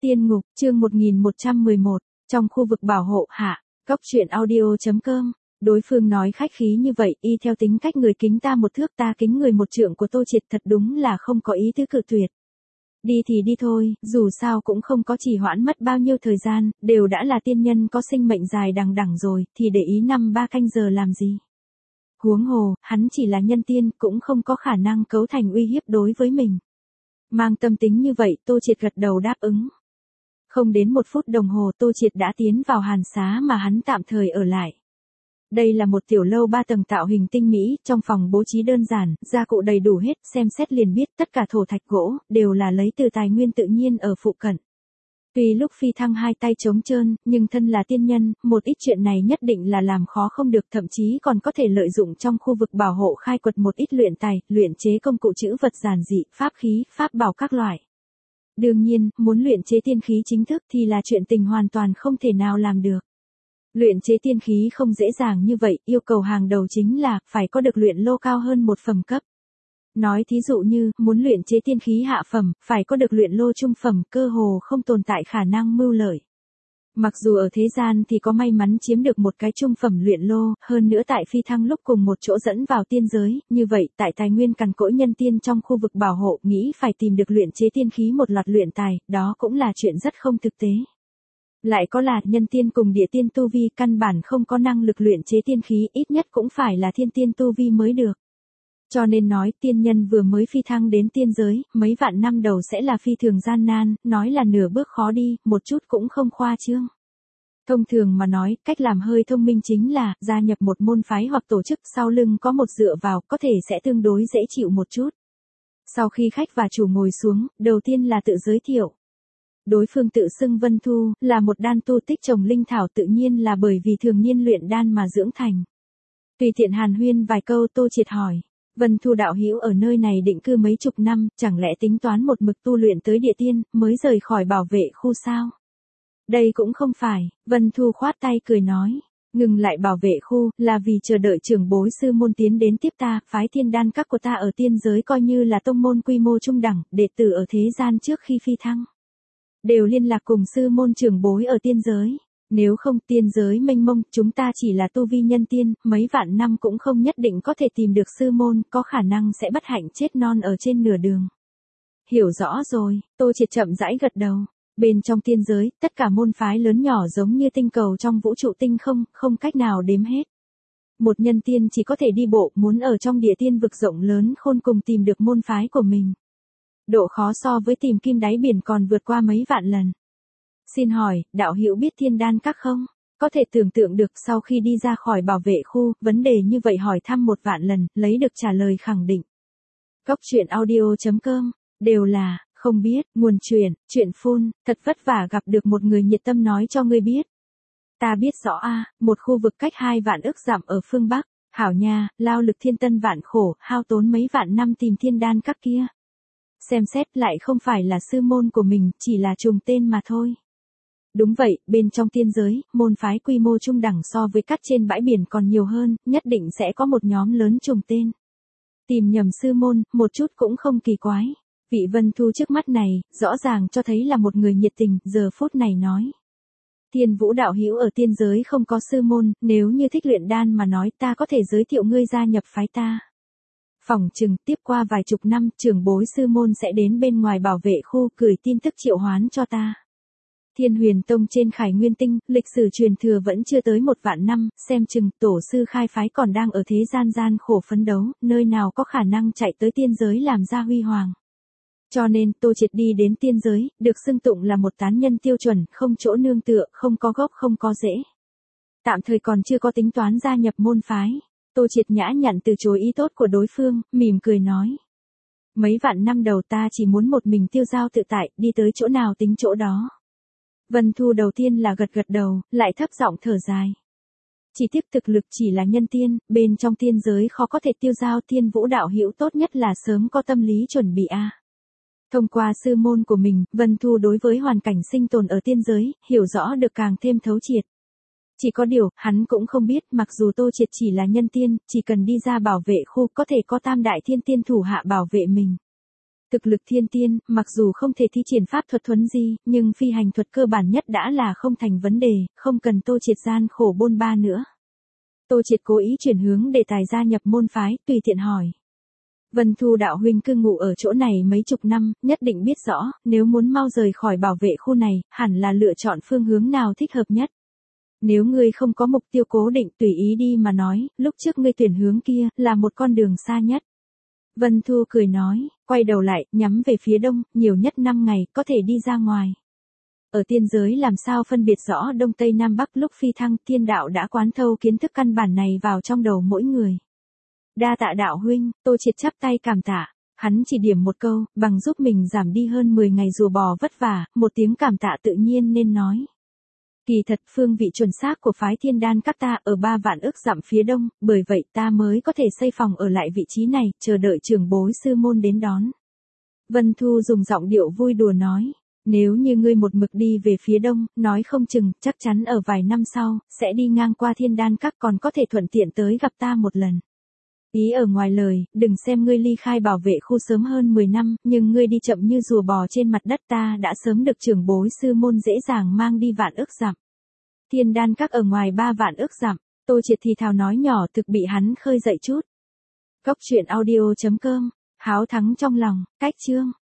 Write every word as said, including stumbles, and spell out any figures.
Tiên ngục, chương một nghìn một trăm mười một, trong khu vực bảo hộ hạ, góc truyện audio.com. Đối phương nói khách khí như vậy, y theo tính cách người kính ta một thước ta kính người một trượng của Tô Triệt thật đúng là không có ý tứ cự tuyệt. Đi thì đi thôi, dù sao cũng không có trì hoãn mất bao nhiêu thời gian, đều đã là tiên nhân có sinh mệnh dài đằng đẵng rồi, thì để ý năm ba canh giờ làm gì. Huống hồ, hắn chỉ là nhân tiên, cũng không có khả năng cấu thành uy hiếp đối với mình. Mang tâm tính như vậy, Tô Triệt gật đầu đáp ứng. Không đến một phút đồng hồ Tô Triệt đã tiến vào hàn xá mà hắn tạm thời ở lại. Đây là một tiểu lâu ba tầng tạo hình tinh mỹ, trong phòng bố trí đơn giản, gia cụ đầy đủ hết, xem xét liền biết tất cả thổ thạch gỗ, đều là lấy từ tài nguyên tự nhiên ở phụ cận. Tuy lúc phi thăng hai tay trống trơn, nhưng thân là tiên nhân, một ít chuyện này nhất định là làm khó không được, thậm chí còn có thể lợi dụng trong khu vực bảo hộ khai quật một ít luyện tài, luyện chế công cụ trữ vật giản dị, pháp khí, pháp bảo các loại. Đương nhiên, muốn luyện chế tiên khí chính thức thì là chuyện tình hoàn toàn không thể nào làm được. Luyện chế tiên khí không dễ dàng như vậy, yêu cầu hàng đầu chính là phải có được luyện lô cao hơn một phẩm cấp. Nói thí dụ như, muốn luyện chế tiên khí hạ phẩm, phải có được luyện lô trung phẩm, cơ hồ không tồn tại khả năng mưu lợi. Mặc dù ở thế gian thì có may mắn chiếm được một cái trung phẩm luyện lô, hơn nữa tại phi thăng lúc cùng một chỗ dẫn vào tiên giới, như vậy tại tài nguyên cằn cỗi nhân tiên trong khu vực bảo hộ, nghĩ phải tìm được luyện chế tiên khí một loạt luyện tài, đó cũng là chuyện rất không thực tế. Lại có là nhân tiên cùng địa tiên tu vi căn bản không có năng lực luyện chế tiên khí, ít nhất cũng phải là thiên tiên tu vi mới được. Cho nên nói tiên nhân vừa mới phi thăng đến tiên giới, mấy vạn năm đầu sẽ là phi thường gian nan, nói là nửa bước khó đi, một chút cũng không khoa trương. Thông thường mà nói, cách làm hơi thông minh chính là, gia nhập một môn phái hoặc tổ chức sau lưng có một dựa vào, có thể sẽ tương đối dễ chịu một chút. Sau khi khách và chủ ngồi xuống, đầu tiên là tự giới thiệu. Đối phương tự xưng Vân Thu, là một đan tu tích trồng linh thảo tự nhiên là bởi vì thường niên luyện đan mà dưỡng thành. Tùy tiện hàn huyên vài câu Tô Triệt hỏi. Vân Thu đạo hữu ở nơi này định cư mấy chục năm, chẳng lẽ tính toán một mực tu luyện tới địa tiên, mới rời khỏi bảo vệ khu sao? Đây cũng không phải, Vân Thu khoát tay cười nói. Ngừng lại bảo vệ khu, là vì chờ đợi trưởng bối sư môn tiến đến tiếp ta, phái thiên đan các của ta ở tiên giới coi như là tông môn quy mô trung đẳng, đệ tử ở thế gian trước khi phi thăng. Đều liên lạc cùng sư môn trưởng bối ở tiên giới. Nếu không tiên giới mênh mông, chúng ta chỉ là tu vi nhân tiên, mấy vạn năm cũng không nhất định có thể tìm được sư môn, có khả năng sẽ bất hạnh chết non ở trên nửa đường. Hiểu rõ rồi, Tô Triệt chậm rãi gật đầu. Bên trong tiên giới, tất cả môn phái lớn nhỏ giống như tinh cầu trong vũ trụ tinh không, không cách nào đếm hết. Một nhân tiên chỉ có thể đi bộ, muốn ở trong địa tiên vực rộng lớn khôn cùng tìm được môn phái của mình. Độ khó so với tìm kim đáy biển còn vượt qua mấy vạn lần. Xin hỏi, đạo hữu biết thiên đan các không? Có thể tưởng tượng được sau khi đi ra khỏi bảo vệ khu, vấn đề như vậy hỏi thăm một vạn lần, lấy được trả lời khẳng định. Góc truyện audio.com, đều là, không biết, nguồn truyền, chuyện phun, thật vất vả gặp được một người nhiệt tâm nói cho ngươi biết. Ta biết rõ a, một khu vực cách hai vạn ức dặm ở phương Bắc, hảo nha, lao lực thiên tân vạn khổ, hao tốn mấy vạn năm tìm thiên đan các kia. Xem xét lại không phải là sư môn của mình, chỉ là trùng tên mà thôi. Đúng vậy, bên trong tiên giới, môn phái quy mô trung đẳng so với các trên bãi biển còn nhiều hơn, nhất định sẽ có một nhóm lớn trùng tên. Tìm nhầm sư môn, một chút cũng không kỳ quái. Vị Vân Thu trước mắt này, rõ ràng cho thấy là một người nhiệt tình, giờ phút này nói. Thiên Vũ đạo hữu ở tiên giới không có sư môn, nếu như thích luyện đan mà nói ta có thể giới thiệu ngươi gia nhập phái ta. Phỏng chừng tiếp qua vài chục năm, trưởng bối sư môn sẽ đến bên ngoài bảo vệ khu, gửi tin tức triệu hoán cho ta. Thiên Huyền Tông trên Khải Nguyên Tinh, lịch sử truyền thừa vẫn chưa tới một vạn năm, xem chừng tổ sư khai phái còn đang ở thế gian gian khổ phấn đấu, nơi nào có khả năng chạy tới tiên giới làm ra huy hoàng. Cho nên, Tô Triệt đi đến tiên giới, được xưng tụng là một tán nhân tiêu chuẩn, không chỗ nương tựa, không có gốc không có rễ. Tạm thời còn chưa có tính toán gia nhập môn phái. Tô Triệt nhã nhặn từ chối ý tốt của đối phương, mỉm cười nói. Mấy vạn năm đầu ta chỉ muốn một mình tiêu dao tự tại, đi tới chỗ nào tính chỗ đó. Vân Thu đầu tiên là gật gật đầu, lại thấp giọng thở dài. Chỉ tiếp thực lực chỉ là nhân tiên, bên trong tiên giới khó có thể tiêu dao, Thiên Vũ đạo hữu tốt nhất là sớm có tâm lý chuẩn bị a. Thông qua sư môn của mình, Vân Thu đối với hoàn cảnh sinh tồn ở tiên giới, hiểu rõ được càng thêm thấu triệt. Chỉ có điều, hắn cũng không biết, mặc dù Tô Triệt chỉ là nhân tiên, chỉ cần đi ra bảo vệ khu có thể có tam đại thiên tiên thủ hạ bảo vệ mình. Thực lực thiên tiên, mặc dù không thể thi triển pháp thuật thuấn di, nhưng phi hành thuật cơ bản nhất đã là không thành vấn đề, không cần Tô Triệt gian khổ bôn ba nữa. Tô Triệt cố ý chuyển hướng đề tài gia nhập môn phái, tùy tiện hỏi. Vân Thu đạo huynh cư ngụ ở chỗ này mấy chục năm, nhất định biết rõ, nếu muốn mau rời khỏi bảo vệ khu này, hẳn là lựa chọn phương hướng nào thích hợp nhất. Nếu ngươi không có mục tiêu cố định tùy ý đi mà nói, lúc trước ngươi tuyển hướng kia, là một con đường xa nhất. Vân Thu cười nói, quay đầu lại, nhắm về phía đông, nhiều nhất năm ngày, có thể đi ra ngoài. Ở tiên giới làm sao phân biệt rõ đông tây nam bắc lúc phi thăng, thiên đạo đã quán thâu kiến thức căn bản này vào trong đầu mỗi người. Đa tạ đạo huynh, Tô Triệt chắp tay cảm tạ. Hắn chỉ điểm một câu, bằng giúp mình giảm đi hơn mười ngày rùa bò vất vả, một tiếng cảm tạ tự nhiên nên nói. Kỳ thật phương vị chuẩn xác của phái Thiên Đan các ta ở ba vạn ức dặm phía đông, bởi vậy ta mới có thể xây phòng ở lại vị trí này, chờ đợi trưởng bối sư môn đến đón. Vân Thu dùng giọng điệu vui đùa nói, nếu như ngươi một mực đi về phía đông, nói không chừng, chắc chắn ở vài năm sau, sẽ đi ngang qua Thiên Đan các còn có thể thuận tiện tới gặp ta một lần. Ý ở ngoài lời, đừng xem ngươi ly khai bảo vệ khu sớm hơn mười năm, nhưng ngươi đi chậm như rùa bò trên mặt đất ta đã sớm được trưởng bối sư môn dễ dàng mang đi vạn ức dặm. Thiên Đan các ở ngoài ba vạn ức dặm, Tô Triệt thì thào nói nhỏ thực bị hắn khơi dậy chút. Cốc truyện audio chấm com, háo thắng trong lòng, cách chương.